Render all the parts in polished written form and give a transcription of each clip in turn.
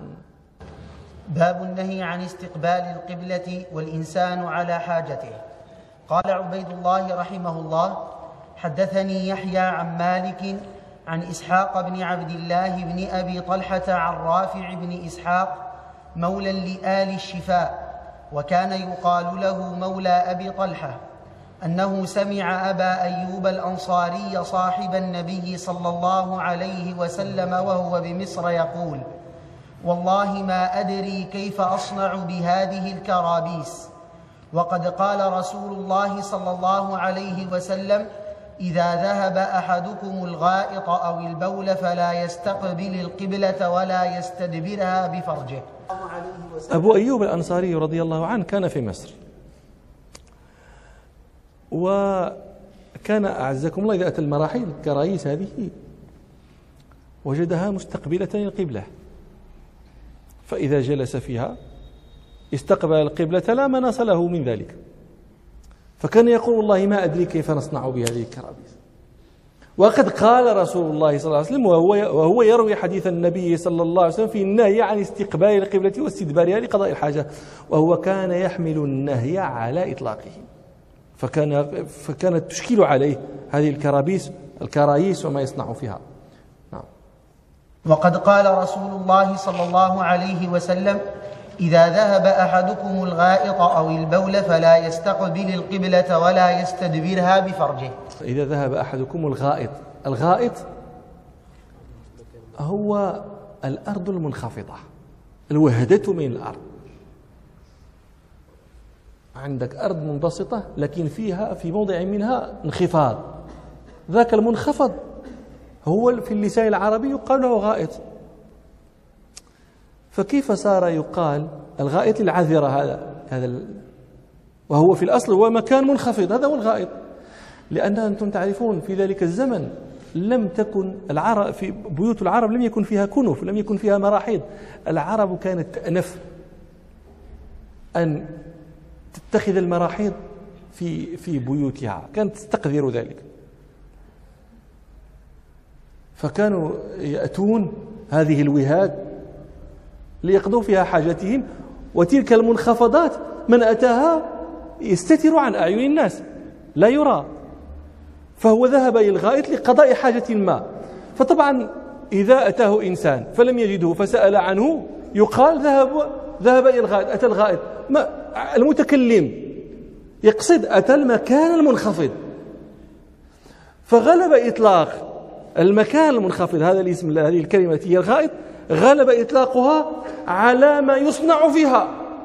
باب النهي عن استقبال القبلة والإنسان على حاجته. قال عبيد الله رحمه الله: حدثني يحيى عن مالك عن إسحاق بن عبد الله بن أبي طلحة عن رافع بن إسحاق مولى لآل الشفاء، وكان يقال له مولى أبي طلحة، أنه سمع أبا أيوب الأنصاري صاحب النبي صلى الله عليه وسلم وهو بمصر يقول: والله ما أدري كيف أصنع بهذه الكرابيس، وقد قال رسول الله صلى الله عليه وسلم: إذا ذهب أحدكم الغائط أو البول فلا يستقبل القبلة ولا يستدبرها بفرجه. أبو أيوب الأنصاري رضي الله عنه كان في مصر، وكان أعزكم الله إذا أتى المراحيض الكرايس هذه وجدها مستقبلة القبلة، فإذا جلس فيها استقبل القبلة لا مناص له من ذلك، فكان يقول: والله ما أدري كيف نصنع بهذه الكرابيس. وقد قال رسول الله صلى الله عليه وسلم وهو يروي حديث النبي صلى الله عليه وسلم في النهي عن استقبال القبلة واستدبارها لقضاء الحاجة، وهو كان يحمل النهي على إطلاقه، فكانت تشكل عليه هذه الكرايس وما يصنع فيها. نعم. وقد قال رسول الله صلى الله عليه وسلم: إذا ذهب أحدكم الغائط أو البول فلا يستقبل القبلة ولا يستدبرها بفرجه. إذا ذهب أحدكم الغائط هو الأرض المنخفضة، الوهدة من الأرض. عندك أرض منبسطة لكن فيها في موضع منها انخفاض، ذاك المنخفض هو في اللسان العربي يقال له غائط. فكيف صار يقال الغائط العذرة هذا وهو في الأصل هو مكان منخفض، هذا هو الغائط. لأن أنتم تعرفون في ذلك الزمن لم تكن العرب في بيوت العرب لم يكن فيها كنف، لم يكن فيها مراحيض. العرب كانت تأنف أن تتخذ المراحيض في بيوتها، كانت تستقذر ذلك، فكانوا يأتون هذه الوهاد ليقضوا فيها حاجتهم، وتلك المنخفضات من أتاها يستتر عن أعين الناس لا يرى، فهو ذهب إلى الغائط لقضاء حاجة ما. فطبعا إذا أتاه إنسان فلم يجده فسأل عنه يقال ذهب إلى الغائط، أتى الغائط. المتكلم يقصد أتى المكان المنخفض، فغلب إطلاق المكان المنخفض، هذا الاسم، هذه الكلمة هي الغائط، غلب إطلاقها على ما يصنع فيها،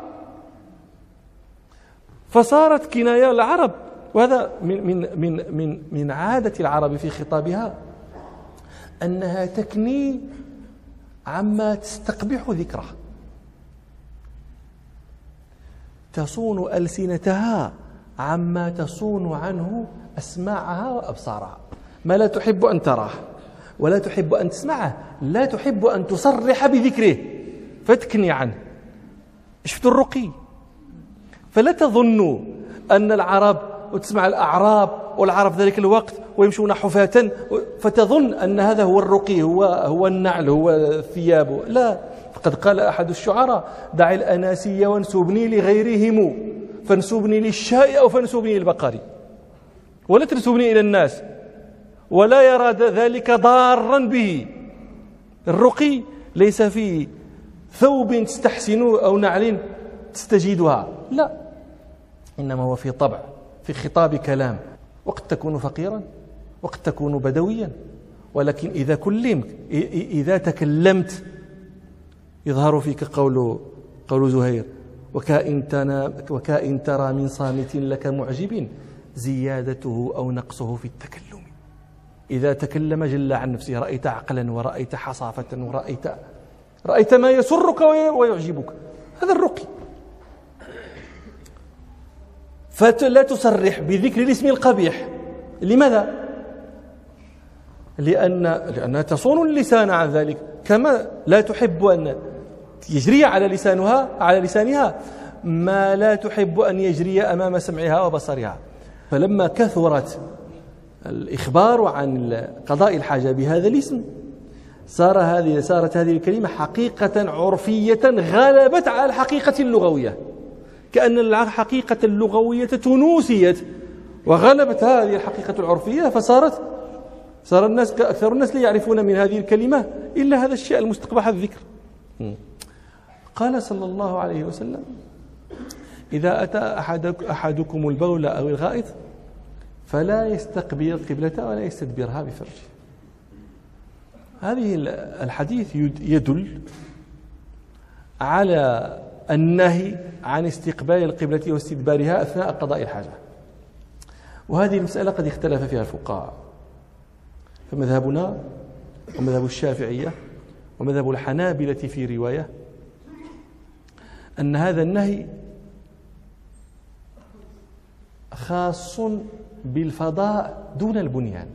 فصارت كناية العرب. وهذا من عادة العرب في خطابها أنها تكني عما تستقبح ذكره، تصون ألسنتها عما تصون عنه أسماعها وأبصارها، ما لا تحب أن تراه ولا تحب أن تسمعه، لا تحب أن تصرح بذكره فتكني عنه. شفتوا الرقي؟ فلا تظنوا أن العرب وتسمع الأعراب والعرب في ذلك الوقت ويمشون حفاة فتظن أن هذا هو الرقي، هو النعل، هو الثياب. لا، فقد قال أحد الشعراء: دع الأناسي وانسبني لغيرهم، فانسبني للشاء أو فانسبني للبقر، ولا تنسبني إلى الناس، ولا يرى ذلك ضارا به. الرقي ليس في ثوب تستحسن أو نعل تستجيدها، لا، إنما هو في طبع، في خطاب كلام. وقد تكون فقيرا وقد تكون بدويا، ولكن إذا تكلمت يظهر فيك قول زهير: وكائن ترى من صامت لك معجب زيادته أو نقصه في التكلم. إذا تكلم جل عن نفسه، رأيت عقلا ورأيت حصافة ورأيت ما يسرك ويعجبك. هذا الرقي. فلا تصرح بذكر الاسم القبيح. لماذا؟ لأنها تصون اللسان عن ذلك، كما لا تحب أن يجري على لسانها ما لا تحب أن يجري أمام سمعها وبصرها. فلما كثرت الإخبار عن قضاء الحاجة بهذا الاسم صارت هذه الكلمة حقيقة عرفية غلبت على الحقيقة اللغوية، كأن الحقيقة اللغوية تنوسيت وغلبت هذه الحقيقة العرفية، صار الناس أكثر الناس لا يعرفون من هذه الكلمة إلا هذا الشيء المستقبح الذكر. قال صلى الله عليه وسلم: إذا أتى أحدكم البول أو الغائط فلا يستقبل القبلة ولا يستدبرها بفرجه. هذه الحديث يدل على النهي عن استقبال القبلة واستدبارها أثناء قضاء الحاجة، وهذه المسألة قد اختلف فيها الفقهاء، فمذهبنا ومذهب الشافعية ومذهب الحنابلة في رواية أن هذا النهي خاص بالفضاء دون البنيان،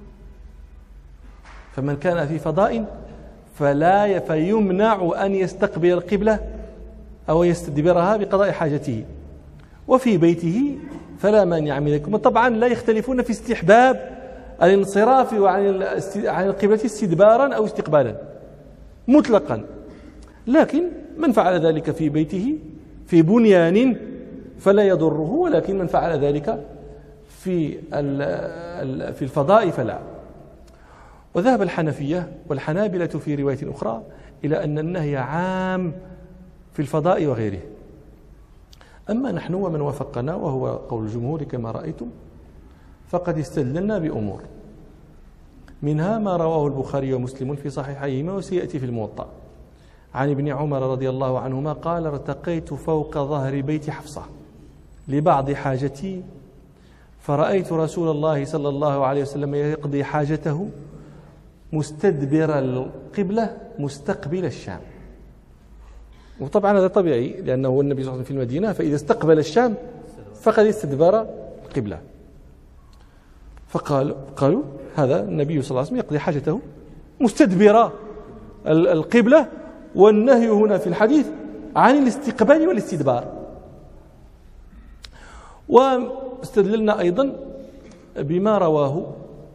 فمن كان في فضاء فيمنع أن يستقبل القبلة أو يستدبرها بقضاء حاجته، وفي بيته فلا مانع من ذلك. طبعا لا يختلفون في استحباب الانصراف عن القبلة استدبارا أو استقبالا مطلقا، لكن من فعل ذلك في بيته في بنيان فلا يضره، ولكن من فعل ذلك في الفضاء فلا. وذهب الحنفية والحنابلة في رواية أخرى إلى أن النهي عام في الفضاء وغيره. أما نحن ومن وافقنا وهو قول الجمهور كما رأيتم فقد استدللنا بأمور، منها ما رواه البخاري ومسلم في صحيحيهما وسيأتي في الموطأ عن ابن عمر رضي الله عنهما قال: ارتقيت فوق ظهر بيت حفصة لبعض حاجتي فرأيت رسول الله صلى الله عليه وسلم يقضي حاجته مستدبر القبلة مستقبل الشام. وطبعا هذا طبيعي لأنه هو النبي صلى الله عليه وسلم في المدينة، فإذا استقبل الشام فقد استدبر القبلة. قالوا هذا النبي صلى الله عليه وسلم يقضي حاجته مستدبر القبلة، والنهي هنا في الحديث عن الاستقبال والاستدبار. واستدللنا أيضا بما رواه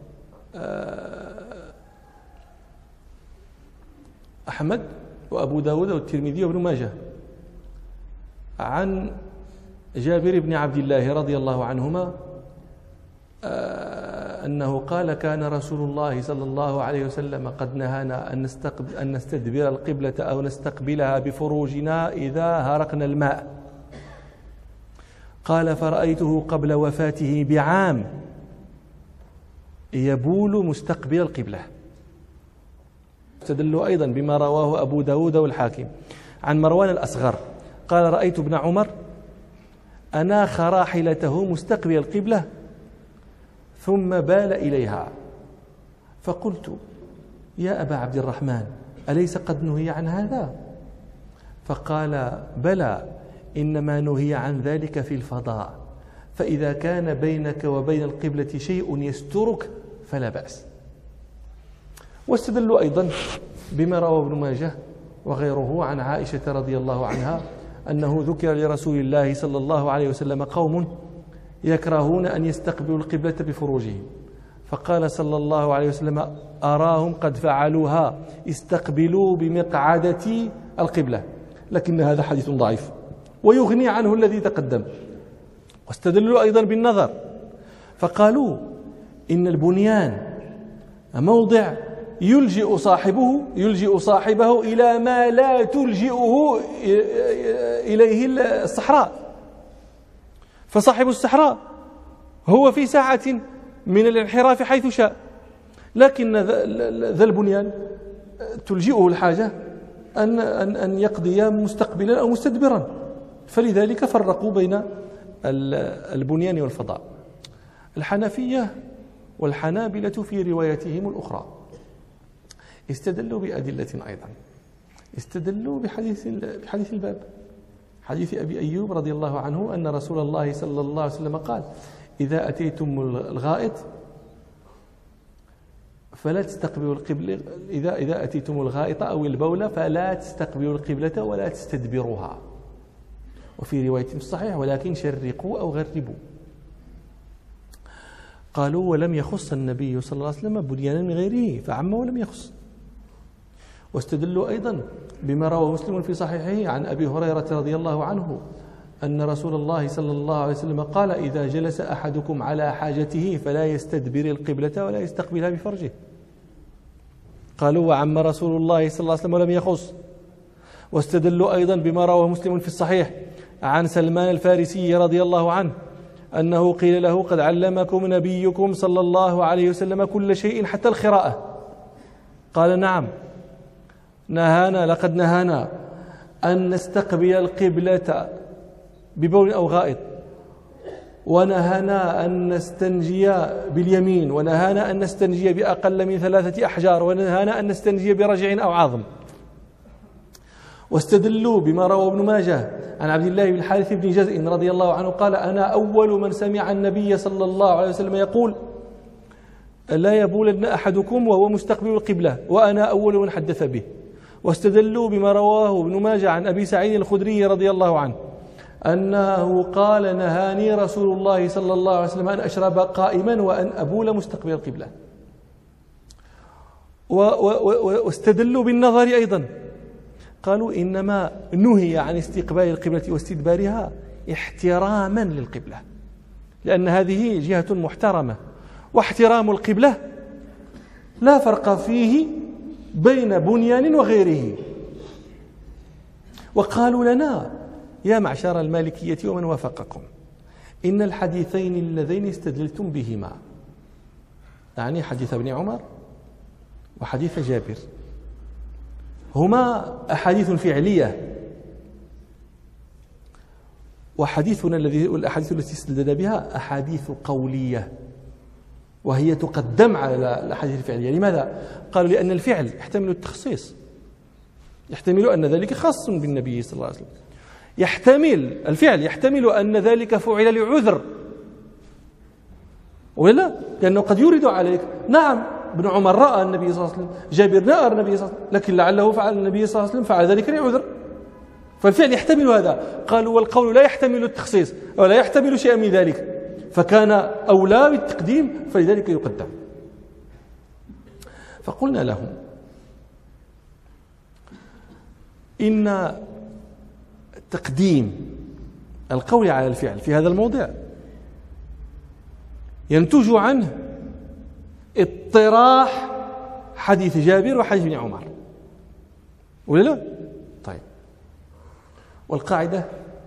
أحمد وأبو داود والترمذي وابن ماجه عن جابر بن عبد الله رضي الله عنهما أنه قال: كان رسول الله صلى الله عليه وسلم قد نهانا أن نستدبر القبلة أو نستقبلها بفروجنا إذا هرقنا الماء. قال: فرأيته قبل وفاته بعام يبول مستقبل القبلة. استدلوا أيضا بما رواه أبو داود والحاكم عن مروان الأصغر قال: رأيت ابن عمر أناخ راحلته مستقبل القبلة ثم بال إليها، فقلت: يا أبا عبد الرحمن أليس قد نهي عن هذا؟ فقال: بلى، إنما نهي عن ذلك في الفضاء، فإذا كان بينك وبين القبلة شيء يسترك فلا بأس. واستدلوا أيضا بما روى ابن ماجه وغيره عن عائشة رضي الله عنها أنه ذكر لرسول الله صلى الله عليه وسلم قوم يكرهون أن يستقبلوا القبلة بفروجهم، فقال صلى الله عليه وسلم: أراهم قد فعلوها، استقبلوا بمقعدة القبلة. لكن هذا حديث ضعيف ويغني عنه الذي تقدم. واستدلوا أيضا بالنظر فقالوا: إن البنيان موضع يلجئ صاحبه إلى ما لا تلجئه إليه الصحراء، فصاحب الصحراء هو في ساعة من الانحراف حيث شاء، لكن ذا البنيان تلجئه الحاجة أن يقضي مستقبلا أو مستدبرا، فلذلك فرقوا بين البنيان والفضاء. الحنفية والحنابلة في روايتهم الأخرى استدلوا بأدلة أيضا، استدلوا بحديث الباب، حديث أبي أيوب رضي الله عنه أن رسول الله صلى الله عليه وسلم قال: إذا أتيتم الغائط فلا تستقبلوا القبلة، إذا أتيتم الغائط أو البول فلا تستقبلوا القبلة ولا تستدبروها. وفي رواية في الصحيح: ولكن شرقوا أو غربوا. قالوا: ولم يخص النبي صلى الله عليه وسلم بنيانا من غيره، فعم ولم يخص. واستدلوا أيضا بما رواه مسلم في صحيحه عن أبي هريرة رضي الله عنه أن رسول الله صلى الله عليه وسلم قال: إذا جلس أحدكم على حاجته فلا يستدبر القبلة ولا يستقبلها بفرجه. قالوا: وعم رسول الله صلى الله عليه وسلم ولم يخص. واستدلوا أيضا بما رواه مسلم في الصحيح عن سلمان الفارسي رضي الله عنه أنه قيل له: قد علمكم نبيكم صلى الله عليه وسلم كل شيء حتى القراءة. قال: نعم، لقد نهانا أن نستقبل القبلة ببول أو غائط، ونهانا أن نستنجي باليمين، ونهانا أن نستنجي بأقل من 3 أحجار، ونهانا أن نستنجي برجع أو عظم. واستدلوا بما روى ابن ماجه عن عبد الله بن الحارث بن جزء رضي الله عنه قال: أنا أول من سمع النبي صلى الله عليه وسلم يقول: لا يبولن أحدكم وهو مستقبل القبلة، وأنا أول من حدث به. واستدلوا بما رواه ابن ماجه عن أبي سعيد الخدري رضي الله عنه أنه قال: نهاني رسول الله صلى الله عليه وسلم أن أشرب قائما وأن أبول مستقبل القبلة. واستدلوا بالنظر أيضا، قالوا: إنما نهي عن استقبال القبلة واستدبارها احتراما للقبلة، لأن هذه جهة محترمة، واحترام القبلة لا فرق فيه بين بنيان وغيره. وقالوا لنا: يا معشر المالكية ومن وافقكم، إن الحديثين اللذين استدللتم بهما، يعني حديث ابن عمر وحديث جابر، هما أحاديث فعلية، وحديثنا الأحاديث التي استدلنا بها أحاديث قولية، وهي تقدم على الأحاديث الفعلية. لماذا؟ قالوا: لأن الفعل يحتمل التخصيص، يحتمل أن ذلك خاص بالنبي صلى الله عليه وسلم، الفعل يحتمل أن ذلك فعل لعذر، ولا لأنه قد يورد عليك: نعم، ابن عمر رأى النبي صلى الله عليه وسلم، جابر رأى النبي صلى الله عليه وسلم، لكن لعله فعل النبي صلى الله عليه وسلم فعل ذلك لعذر، فالفعل يحتمل هذا. قالوا: والقول لا يحتمل التخصيص ولا يحتمل شيئا من ذلك، فكان أولى بالتقديم، فلذلك يقدم. فقلنا لهم: إن تقديم القول على الفعل في هذا الموضع ينتج عنه اطراح حديث جابر وحديث ابن عمر، ولا لا؟ طيب، والقاعدة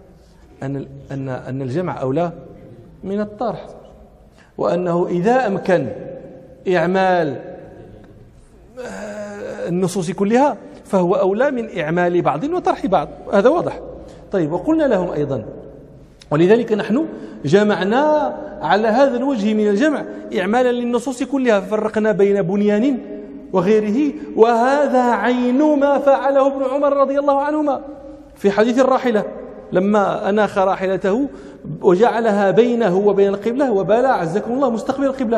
أن الجمع أولى من الطرح، وأنه إذا أمكن إعمال النصوص كلها فهو أولى من إعمال بعض وطرح بعض، هذا واضح. طيب، وقلنا لهم أيضا، ولذلك نحن جمعنا على هذا الوجه من الجمع إعمالا للنصوص كلها، فرقنا بين بنيان وغيره، وهذا عين ما فعله ابن عمر رضي الله عنهما في حديث الراحلة، لما أناخ راحلته وجعلها بينه وبين القبلة وبال عزكم الله مستقبل القبلة،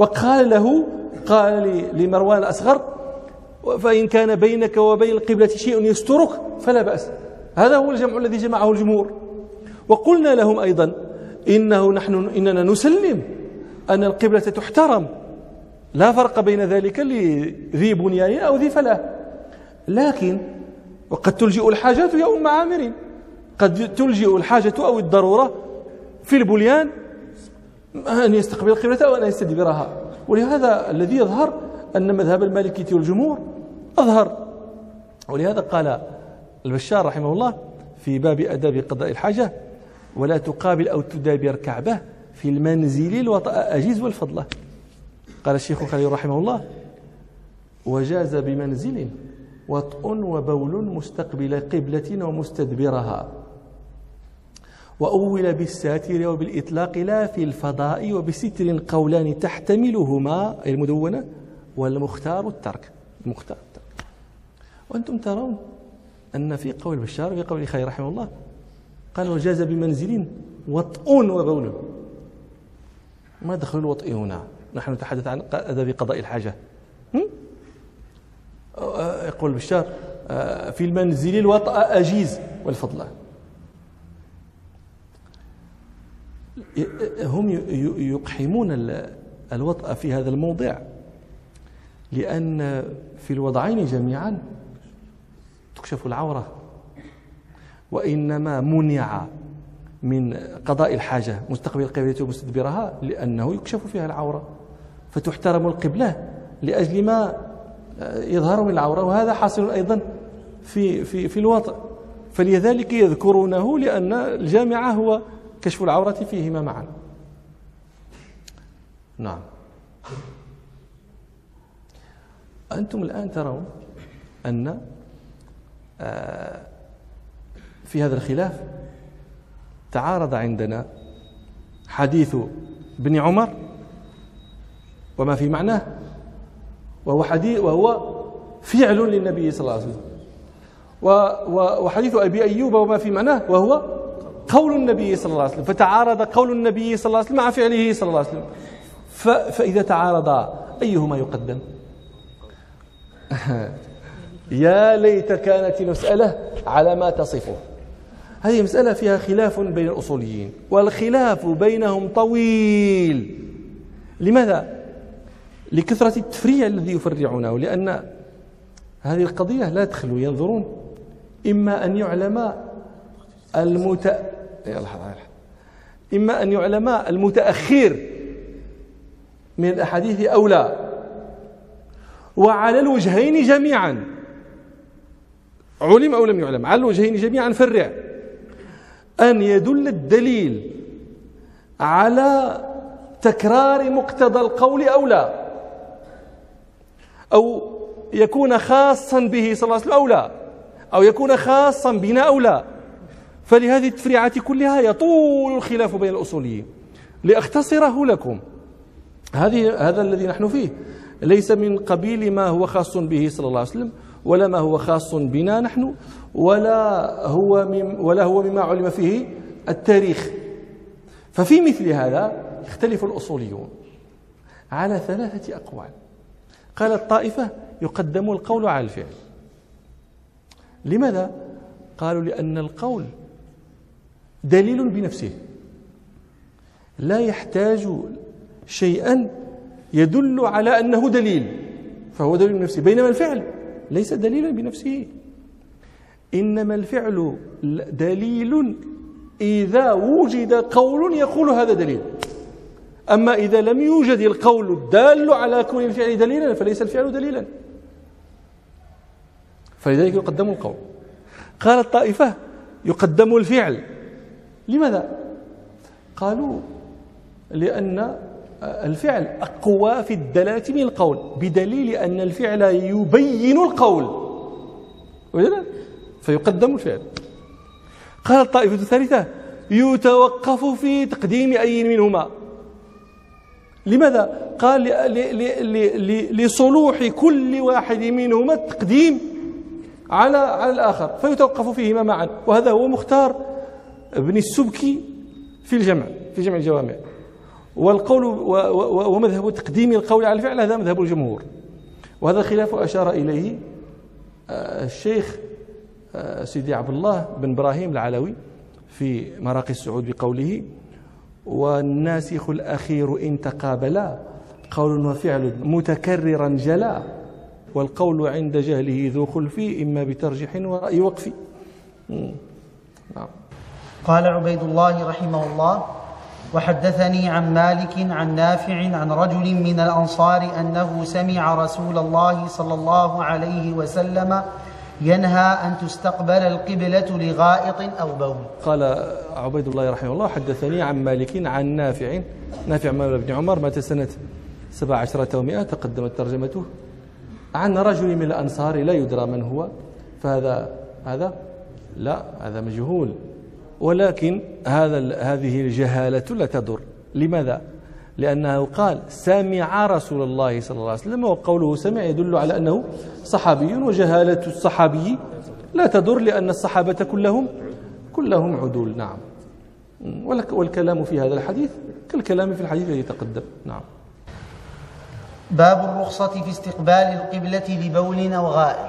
قال لمروان الأصغر: فإن كان بينك وبين القبلة شيء يسترك فلا بأس. هذا هو الجمع الذي جمعه الجمهور. وقلنا لهم أيضا إننا نسلم أن القبلة تحترم، لا فرق بين ذلك لذي بنيان أو ذي فلاح، لكن وقد تلجئ الحاجات يا أم عامر، قد تلجئ الحاجة أو الضرورة في البنيان أن يستقبل القبلة أو أن يستدبرها. ولهذا الذي يظهر أن مذهب المالكية والجمهور أظهر، ولهذا قال البشار رحمه الله في باب أداب قضاء الحاجة: ولا تقابل أو تدابر كعبة في المنزل الوطأ أجيز والفضلة. قال الشيخ خليل رحمه الله: وجاز بمنزل وطء وبول مستقبل قبلة ومستدبرها، وأول بالساتر وبالإطلاق لا في الفضاء، وبستر قولان تحتملهما أي المدونة، والمختار الترك. وأنتم ترون أن في قول بشار وفي قول خير رحمه الله قال: وجاز بمنزل وطء وبول. ما دخل الوطء هنا؟ نحن نتحدث عن أداب قضاء الحاجة. يقول بشار: في المنزل الوطأ أجيز والفضلة. هم يقحمون الوطأ في هذا الموضع، لأن في الوضعين جميعا تكشف العورة، وإنما منع من قضاء الحاجة مستقبل القبلة ومستدبرها لأنه يكشف فيها العورة، فتحترم القبلة لأجل ما يظهر من العورة، وهذا حاصل أيضا في الوطء، فلذلك يذكرونه لأن الجامعة هو كشف العورة فيهما معا. نعم. أنتم الآن ترون أن في هذا الخلاف تعارض عندنا حديث ابن عمر وما في معناه، وهو فعل للنبي صلى الله عليه وسلم، وحديث أبي أيوب وما في معناه وهو قول النبي صلى الله عليه وسلم، فتعارض قول النبي صلى الله عليه وسلم مع فعله صلى الله عليه وسلم، فإذا تعارض أيهما يقدم؟ يا ليت كانت المسألة على ما تصفه. هذه مسألة فيها خلاف بين الأصوليين، والخلاف بينهم طويل. لماذا؟ لكثرة التفريع الذي يفرعونه، لأن هذه القضية لا تخلو ينظرون إما أن يعلم المتأخر من الأحاديث أو لا، وعلى الوجهين جميعا، علم أو لم يعلم، على الوجهين جميعا فرع، أن يدل الدليل على تكرار مقتضى القول أو لا، أو يكون خاصا به صلى الله عليه وسلم أو لا، أو يكون خاصا بنا أو لا. فلهذه التفريعات كلها يطول الخلاف بين الأصوليين. لأختصره لكم، هذا الذي نحن فيه ليس من قبيل ما هو خاص به صلى الله عليه وسلم، ولا ما هو خاص بنا نحن، ولا هو مما علم فيه التاريخ. ففي مثل هذا يختلف الأصوليون على 3 أقوال. قالت طائفة يقدم القول على الفعل. لماذا؟ قالوا لأن القول دليل بنفسه، لا يحتاج شيئا يدل على أنه دليل، فهو دليل بنفسه، بينما الفعل ليس دليلا بنفسه، إنما الفعل دليل إذا وجد قول يقول هذا دليل. أما إذا لم يوجد القول الدال على كون الفعل دليلا فليس الفعل دليلا، فلذلك يقدم القول. قال الطائفة يقدم الفعل. لماذا؟ قالوا لأن الفعل أقوى في الدلالة من القول، بدليل أن الفعل يبين القول، فيقدم الفعل. قال الطائفة الثالثة يتوقف في تقديم أي منهما. لماذا؟ قال لصلوح كل واحد منهما التقديم على الآخر، فيتوقف فيهما معا. وهذا هو مختار ابن السبكي في جمع الجوامع. والقول ومذهب تقديم القول على الفعل هذا مذهب الجمهور، وهذا الخلاف أشار إليه الشيخ سيدي عبد الله بن إبراهيم العلوي في مراقي السعود بقوله: والناسخ الأخير إن تقابلا قول وفعل متكررا جلا، والقول عند جهله ذو خلف إما بترجيح ورأي وقف. قال عبيد الله رحمه الله: وحدثني عن مالك عن نافع عن رجل من الأنصار أنه سمع رسول الله صلى الله عليه وسلم ينهى أن تستقبل القبلة لغائط أو بول. قال عبيد الله رحمه الله: حدثني عن مالك عن نافع مولى بن عمر، مات سنة 17 و100، تقدمت ترجمته، عن رجل من الأنصار لا يدرى من هو، فهذا مجهول، ولكن هذه الجهالة لا تضر. لماذا؟ لأنه قال سمع رسول الله صلى الله عليه وسلم، وقوله سمع يدل على أنه صحابي، وجهالة الصحابي لا تضر لأن الصحابة كلهم عدول. نعم. والكلام في هذا الحديث كالكلام في الحديث الذي تقدم. نعم. باب الرخصة في استقبال القبلة لبول أو غائط.